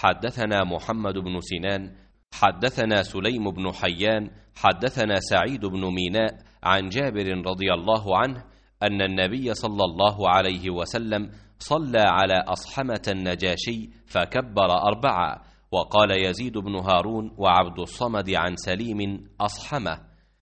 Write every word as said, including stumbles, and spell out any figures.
حدثنا محمد بن سنان حدثنا سليم بن حيان حدثنا سعيد بن ميناء عن جابر رضي الله عنه أن النبي صلى الله عليه وسلم صلى على أصحمة النجاشي فكبر أربعة. وقال يزيد بن هارون وعبد الصمد عن سليم أصحمة.